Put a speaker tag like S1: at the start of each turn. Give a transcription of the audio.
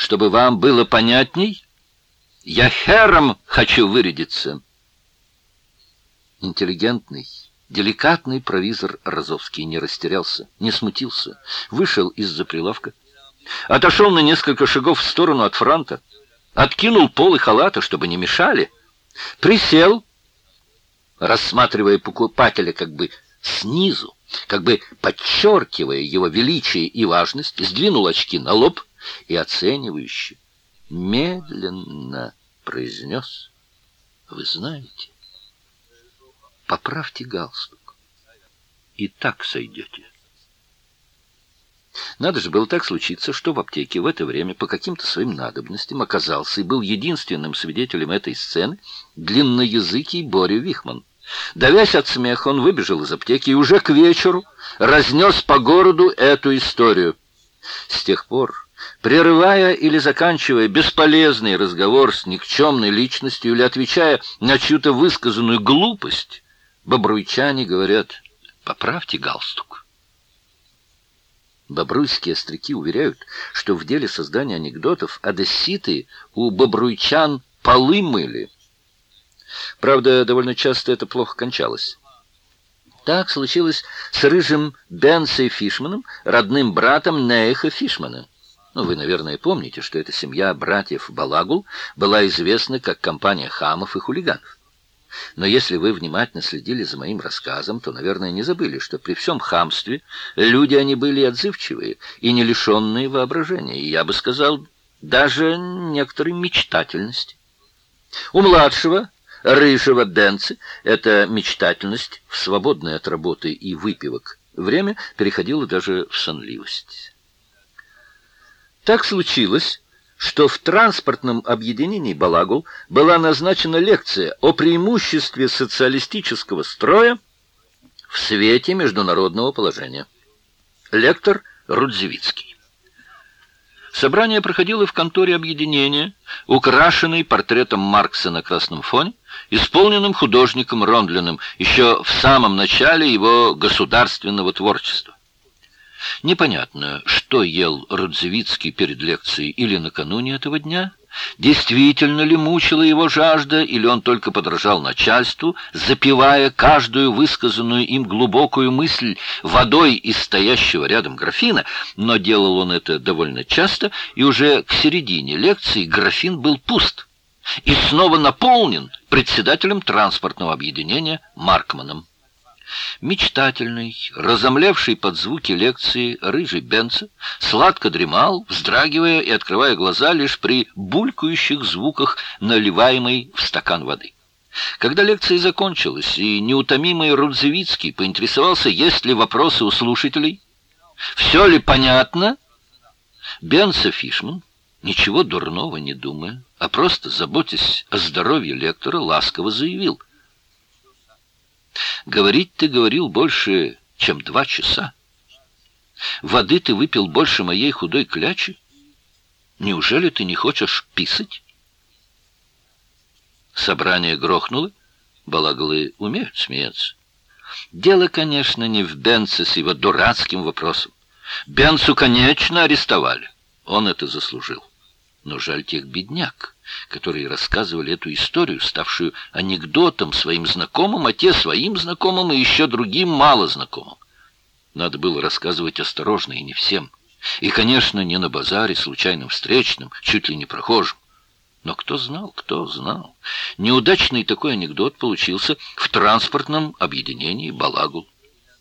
S1: чтобы вам было понятней, я хером хочу вырядиться. Интеллигентный, деликатный провизор Розовский не растерялся, не смутился, вышел из-за прилавка, отошел на несколько шагов в сторону от фронта, откинул полы халата, чтобы не мешали, присел, рассматривая покупателя как бы снизу, как бы подчеркивая его величие и важность, сдвинул очки на лоб и оценивающе, медленно произнес: «Вы знаете, поправьте галстук, и так сойдете». Надо же было так случиться, что в аптеке в это время по каким-то своим надобностям оказался и был единственным свидетелем этой сцены длинноязыкий Боря Вихман. Давясь от смеха, он выбежал из аптеки и уже к вечеру разнес по городу эту историю. С тех пор, прерывая или заканчивая бесполезный разговор с никчемной личностью или отвечая на чью-то высказанную глупость, бобруйчане говорят: «Поправьте галстук». Бобруйские остряки уверяют, что в деле создания анекдотов одесситы у бобруйчан полы мыли. Правда, довольно часто это плохо кончалось. Так случилось с рыжим Бенцей Фишманом, родным братом Нейха Фишмана. Вы, наверное, помните, что эта семья братьев Балагул была известна как компания хамов и хулиганов. Но если вы внимательно следили за моим рассказом, то, наверное, не забыли, что при всем хамстве люди они были отзывчивые и не лишенные воображения, и, я бы сказал, даже некоторой мечтательности. У младшего, рыжего Бенцы, эта мечтательность в свободное от работы и выпивок время переходила даже в сонливость. Так случилось, что в транспортном объединении «Балагул» была назначена лекция о преимуществе социалистического строя в свете международного положения. Лектор Рудзевицкий. Собрание проходило в конторе объединения, украшенной портретом Маркса на красном фоне, исполненным художником Рондлиным еще в самом начале его государственного творчества. Непонятно, что ел Рудзевицкий перед лекцией или накануне этого дня, действительно ли мучила его жажда, или он только подражал начальству, запивая каждую высказанную им глубокую мысль водой из стоящего рядом графина, но делал он это довольно часто, и уже к середине лекции графин был пуст и снова наполнен председателем транспортного объединения Маркманом. Мечтательный, разомлевший под звуки лекции рыжий Бенца сладко дремал, вздрагивая и открывая глаза лишь при булькающих звуках наливаемой в стакан воды. Когда лекция закончилась, и неутомимый Рудзевицкий поинтересовался, есть ли вопросы у слушателей, все ли понятно, Бенца Фишман, ничего дурного не думая, а просто заботясь о здоровье лектора, ласково заявил: «Говорить ты говорил больше, чем 2 часа. Воды ты выпил больше моей худой клячи. Неужели ты не хочешь писать?» Собрание грохнуло. Балаглы умеют смеяться. Дело, конечно, не в Бенце с его дурацким вопросом. Бенцу, конечно, арестовали. Он это заслужил. Но жаль тех бедняк, которые рассказывали эту историю, ставшую анекдотом своим знакомым, а те своим знакомым и еще другим малознакомым. Надо было рассказывать осторожно и не всем. И, конечно, не на базаре, случайным встречным, чуть ли не прохожим. Но кто знал, кто знал. Неудачный такой анекдот получился в транспортном объединении «Балагул».